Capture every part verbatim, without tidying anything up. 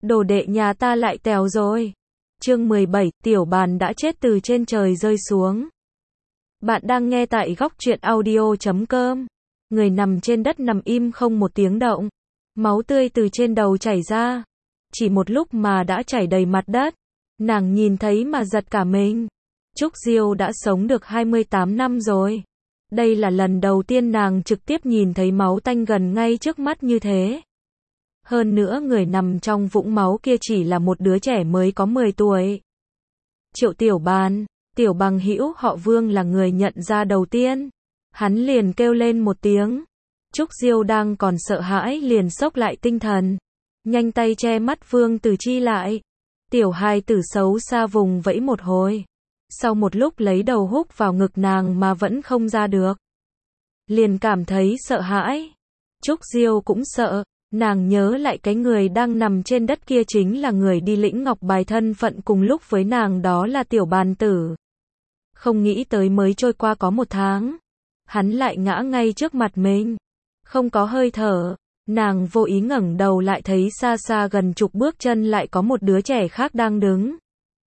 đồ đệ nhà ta lại tèo rồi. Chương mười bảy, tiểu bàn đã chết từ trên trời rơi xuống. Bạn đang nghe tại góc truyện audio chấm com. Người nằm trên đất nằm im không một tiếng động. Máu tươi từ trên đầu chảy ra. Chỉ một lúc mà đã chảy đầy mặt đất. Nàng nhìn thấy mà giật cả mình. Trúc Diêu đã sống được hai mươi tám năm rồi. Đây là lần đầu tiên nàng trực tiếp nhìn thấy máu tanh gần ngay trước mắt như thế. Hơn nữa người nằm trong vũng máu kia chỉ là một đứa trẻ mới có mười tuổi. Triệu Tiểu Bàn, tiểu bằng hữu họ Vương là người nhận ra đầu tiên. Hắn liền kêu lên một tiếng. Trúc Diêu đang còn sợ hãi liền xốc lại tinh thần. Nhanh tay che mắt Vương Tử Chi lại. Tiểu hài tử xấu xa vùng vẫy một hồi. Sau một lúc lấy đầu húc vào ngực nàng mà vẫn không ra được. Liền cảm thấy sợ hãi. Trúc Diêu cũng sợ. Nàng nhớ lại cái người đang nằm trên đất kia chính là người đi lĩnh ngọc bài thân phận cùng lúc với nàng, đó là Tiểu Bàn Tử. Không nghĩ tới mới trôi qua có một tháng. Hắn lại ngã ngay trước mặt mình. Không có hơi thở. Nàng vô ý ngẩng đầu lại thấy xa xa gần chục bước chân lại có một đứa trẻ khác đang đứng.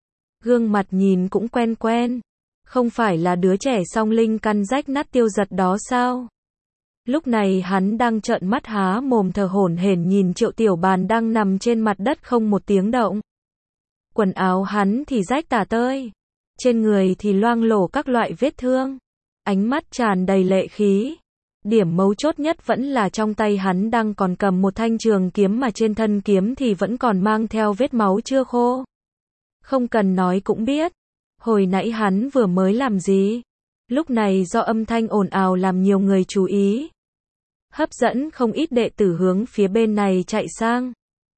Gương mặt nhìn cũng quen quen. Không phải là đứa trẻ song linh căn rách nát Tiêu Giật đó sao? Lúc này hắn đang trợn mắt há mồm thở hổn hển nhìn Triệu Tiểu Bàn đang nằm trên mặt đất không một tiếng động. Quần áo hắn thì rách tả tơi. Trên người thì loang lổ các loại vết thương. Ánh mắt tràn đầy lệ khí. Điểm mấu chốt nhất vẫn là trong tay hắn đang còn cầm một thanh trường kiếm mà trên thân kiếm thì vẫn còn mang theo vết máu chưa khô. Không cần nói cũng biết. Hồi nãy hắn vừa mới làm gì? Lúc này do âm thanh ồn ào làm nhiều người chú ý. Hấp dẫn không ít đệ tử hướng phía bên này chạy sang.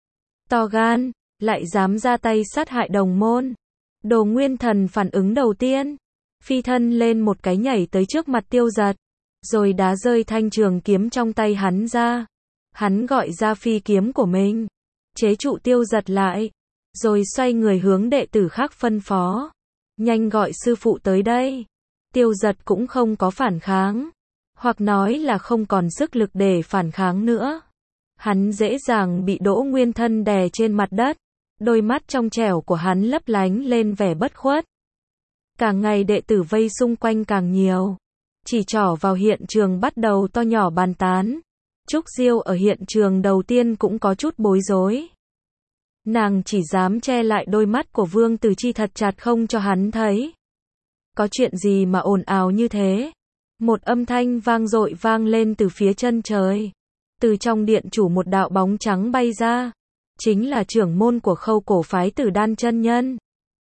To gan, lại dám ra tay sát hại đồng môn. Đồ Nguyên Thần phản ứng đầu tiên. Phi thân lên một cái nhảy tới trước mặt Tiêu Giật. Rồi đá rơi thanh trường kiếm trong tay hắn ra. Hắn gọi ra phi kiếm của mình. Chế trụ Tiêu Giật lại. Rồi xoay người hướng đệ tử khác phân phó. Nhanh gọi sư phụ tới đây. Tiêu Giật cũng không có phản kháng. Hoặc nói là không còn sức lực để phản kháng nữa. Hắn dễ dàng bị Đỗ Nguyên Thân đè trên mặt đất. Đôi mắt trong trẻo của hắn lấp lánh lên vẻ bất khuất. Càng ngày đệ tử vây xung quanh càng nhiều. Chỉ trỏ vào hiện trường bắt đầu to nhỏ bàn tán. Trúc Diêu ở hiện trường đầu tiên cũng có chút bối rối. Nàng chỉ dám che lại đôi mắt của Vương Tử Chi thật chặt không cho hắn thấy. Có chuyện gì mà ồn ào như thế? Một âm thanh vang dội vang lên từ phía chân trời. Từ trong điện chủ một đạo bóng trắng bay ra. Chính là trưởng môn của Khâu Cổ phái Tử Đan chân nhân.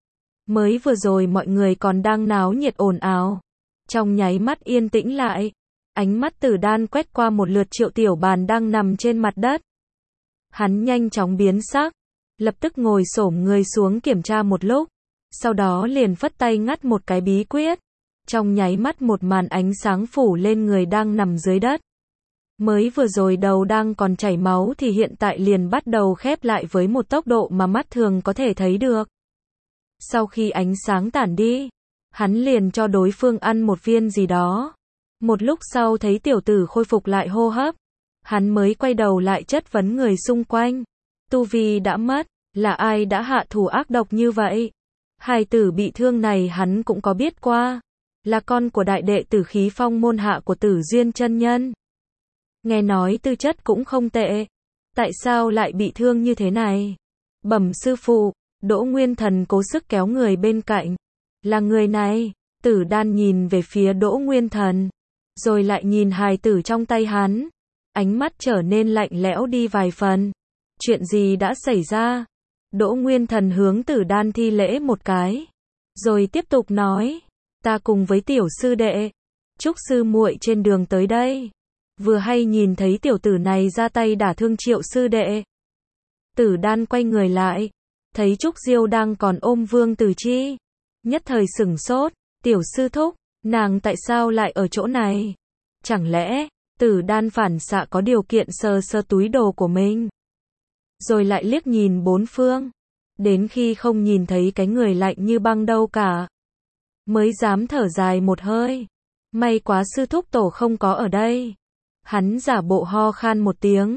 Mới vừa rồi mọi người còn đang náo nhiệt ồn ào. Trong nháy mắt yên tĩnh lại. Ánh mắt Tử Đan quét qua một lượt Triệu Tiểu Bàn đang nằm trên mặt đất. Hắn nhanh chóng biến sắc. Lập tức ngồi xổm người xuống kiểm tra một lúc. Sau đó liền phất tay ngắt một cái bí quyết. Trong nháy mắt một màn ánh sáng phủ lên người đang nằm dưới đất. Mới vừa rồi đầu đang còn chảy máu thì hiện tại liền bắt đầu khép lại với một tốc độ mà mắt thường có thể thấy được. Sau khi ánh sáng tản đi, hắn liền cho đối phương ăn một viên gì đó. Một lúc sau thấy tiểu tử khôi phục lại hô hấp. Hắn mới quay đầu lại chất vấn người xung quanh. Tu vi đã mất, là ai đã hạ thủ ác độc như vậy? Hài tử bị thương này hắn cũng có biết qua. Là con của đại đệ tử Khí Phong môn hạ của Tử Duyên chân nhân. Nghe nói tư chất cũng không tệ. Tại sao lại bị thương như thế này? Bẩm sư phụ, Đỗ Nguyên Thần cố sức kéo người bên cạnh. Là người này. Tử Đan nhìn về phía Đỗ Nguyên Thần. Rồi lại nhìn hài tử trong tay hắn. Ánh mắt trở nên lạnh lẽo đi vài phần. Chuyện gì đã xảy ra? Đỗ Nguyên Thần hướng Tử Đan thi lễ một cái. Rồi tiếp tục nói. Ta cùng với tiểu sư đệ. Trúc sư muội trên đường tới đây. Vừa hay nhìn thấy tiểu tử này ra tay đả thương Triệu sư đệ. Tử Đan quay người lại. Thấy Trúc Diêu đang còn ôm Vương Tử Chi. Nhất thời sửng sốt. Tiểu sư thúc, nàng tại sao lại ở chỗ này? Chẳng lẽ, Tử Đan phản xạ có điều kiện sờ sờ túi đồ của mình. Rồi lại liếc nhìn bốn phương. Đến khi không nhìn thấy cái người lạnh như băng đâu cả. Mới dám thở dài một hơi. May quá sư thúc tổ không có ở đây. Hắn giả bộ ho khan một tiếng.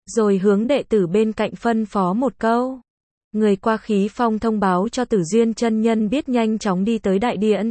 rồi hướng đệ tử bên cạnh phân phó một câu. Người qua khí phong thông báo cho Tử Duyên chân nhân biết nhanh chóng đi tới đại điện.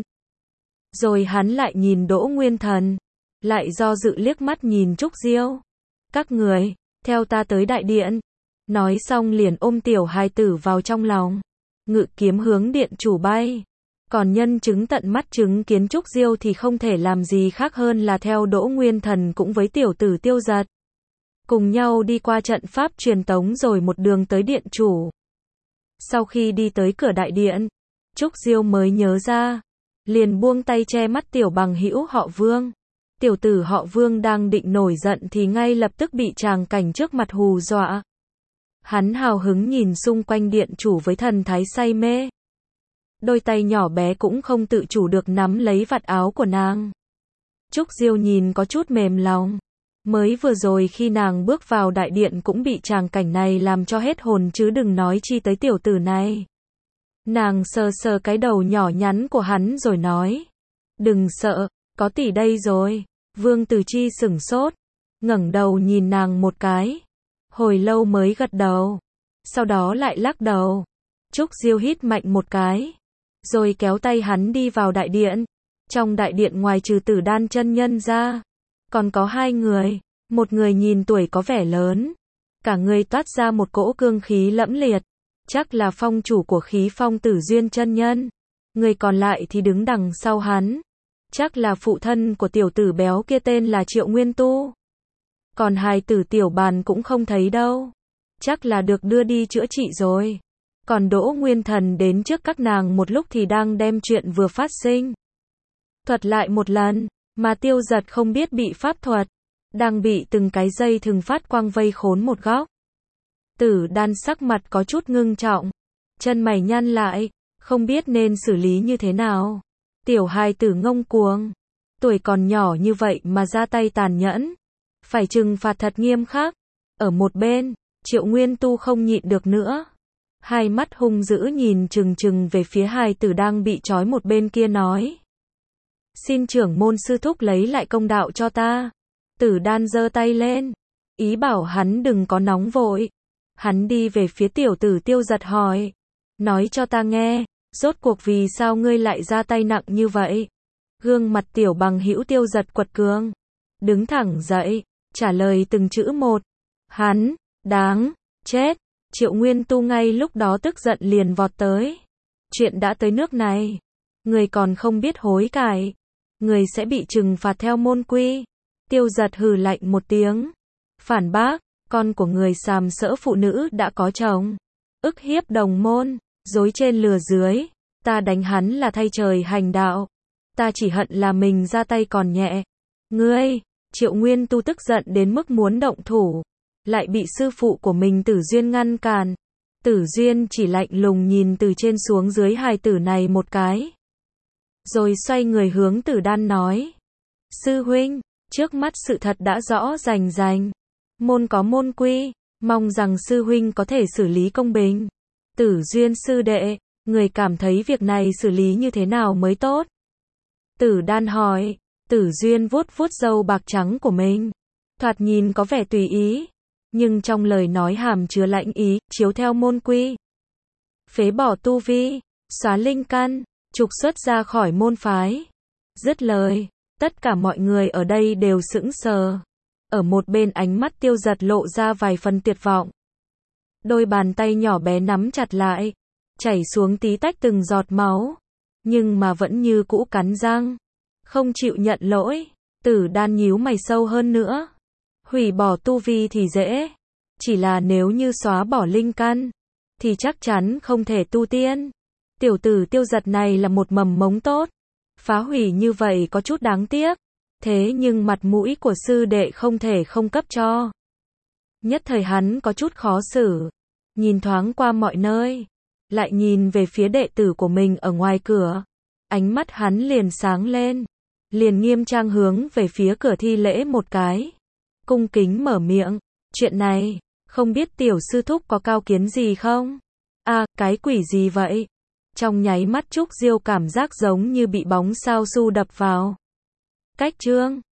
Rồi hắn lại nhìn Đỗ Nguyên Thần, lại do dự liếc mắt nhìn Trúc Diêu. Các người, theo ta tới đại điện. Nói xong liền ôm tiểu hài tử vào trong lòng, ngự kiếm hướng điện chủ bay. Còn nhân chứng tận mắt chứng kiến Trúc Diêu thì không thể làm gì khác hơn là theo Đỗ Nguyên Thần cũng với tiểu tử Tiêu Giật. Cùng nhau đi qua trận pháp truyền tống rồi một đường tới điện chủ. Sau khi đi tới cửa đại điện, Trúc Diêu mới nhớ ra, liền buông tay che mắt tiểu bằng hữu họ Vương. Tiểu tử họ Vương đang định nổi giận thì ngay lập tức bị tràng cảnh trước mặt hù dọa. Hắn hào hứng nhìn xung quanh điện chủ với thần thái say mê. Đôi tay nhỏ bé cũng không tự chủ được nắm lấy vạt áo của nàng. Trúc Diêu nhìn có chút mềm lòng. Mới vừa rồi khi nàng bước vào đại điện cũng bị tràng cảnh này làm cho hết hồn chứ đừng nói chi tới tiểu tử này. Nàng sờ sờ cái đầu nhỏ nhắn của hắn rồi nói. Đừng sợ, có tỷ đây rồi. Vương Tử Chi sửng sốt, ngẩng đầu nhìn nàng một cái. Hồi lâu mới gật đầu. Sau đó lại lắc đầu. Trúc Diêu hít mạnh một cái. Rồi kéo tay hắn đi vào đại điện. Trong đại điện ngoài trừ Tử Đan chân nhân ra, còn có hai người. Một người nhìn tuổi có vẻ lớn. Cả người toát ra một cỗ cương khí lẫm liệt. Chắc là phong chủ của khí phong Tử Duyên chân nhân. Người còn lại thì đứng đằng sau hắn. Chắc là phụ thân của tiểu tử béo kia tên là Triệu Nguyên Tu. Còn hài tử Tiểu Bàn cũng không thấy đâu. Chắc là được đưa đi chữa trị rồi. Còn Đỗ Nguyên Thần đến trước các nàng một lúc thì đang đem chuyện vừa phát sinh thuật lại một lần, mà Tiêu Giật không biết bị pháp thuật, đang bị từng cái dây thừng phát quang vây khốn một góc. Tử Đan sắc mặt có chút ngưng trọng, chân mày nhăn lại, không biết nên xử lý như thế nào. Tiểu hài tử ngông cuồng, tuổi còn nhỏ như vậy mà ra tay tàn nhẫn, phải trừng phạt thật nghiêm khắc. Ở một bên, Triệu Nguyên Tu không nhịn được nữa, hai mắt hung dữ nhìn chừng chừng về phía hài tử đang bị trói một bên kia nói. Xin trưởng môn sư thúc lấy lại công đạo cho ta. Tử Đan giơ tay lên, ý bảo hắn đừng có nóng vội. Hắn đi về phía tiểu tử Tiêu Giật hỏi. Nói cho ta nghe, rốt cuộc vì sao ngươi lại ra tay nặng như vậy? Gương mặt tiểu bằng hữu Tiêu Giật quật cường, đứng thẳng dậy, trả lời từng chữ một. Hắn, đáng, chết. Triệu Nguyên Tu ngay lúc đó tức giận liền vọt tới. Chuyện đã tới nước này, người còn không biết hối cải, người sẽ bị trừng phạt theo môn quy. Tiêu Giật hừ lạnh một tiếng, phản bác, con của người sàm sỡ phụ nữ đã có chồng, ức hiếp đồng môn, dối trên lừa dưới, ta đánh hắn là thay trời hành đạo, ta chỉ hận là mình ra tay còn nhẹ. Ngươi, Triệu Nguyên Tu tức giận đến mức muốn động thủ, lại bị sư phụ của mình Tử Duyên ngăn cản. Tử Duyên chỉ lạnh lùng nhìn từ trên xuống dưới hài tử này một cái, rồi xoay người hướng Tử Đan nói. Sư huynh, trước mắt sự thật đã rõ rành rành, môn có môn quy, mong rằng sư huynh có thể xử lý công bình. Tử Duyên sư đệ, người cảm thấy việc này xử lý như thế nào mới tốt? Tử Đan hỏi. Tử Duyên vuốt vuốt râu bạc trắng của mình, thoạt nhìn có vẻ tùy ý, nhưng trong lời nói hàm chứa lãnh ý, chiếu theo môn quy. Phế bỏ tu vi, xóa linh căn, trục xuất ra khỏi môn phái. Dứt lời, tất cả mọi người ở đây đều sững sờ. Ở một bên ánh mắt Tiêu Giật lộ ra vài phần tuyệt vọng. Đôi bàn tay nhỏ bé nắm chặt lại, chảy xuống tí tách từng giọt máu, nhưng mà vẫn như cũ cắn răng, không chịu nhận lỗi. Tử Đan nhíu mày sâu hơn nữa. Hủy bỏ tu vi thì dễ, chỉ là nếu như xóa bỏ linh căn, thì chắc chắn không thể tu tiên. Tiểu tử Tiêu Giật này là một mầm mống tốt, phá hủy như vậy có chút đáng tiếc, thế nhưng mặt mũi của sư đệ không thể không cấp cho. Nhất thời hắn có chút khó xử, nhìn thoáng qua mọi nơi, lại nhìn về phía đệ tử của mình ở ngoài cửa, ánh mắt hắn liền sáng lên, liền nghiêm trang hướng về phía cửa thi lễ một cái, cung kính mở miệng. Chuyện này, không biết tiểu sư thúc có cao kiến gì không? À, cái quỷ gì vậy? Trong nháy mắt Trúc Diêu cảm giác giống như bị bóng sao su đập vào. Cách chương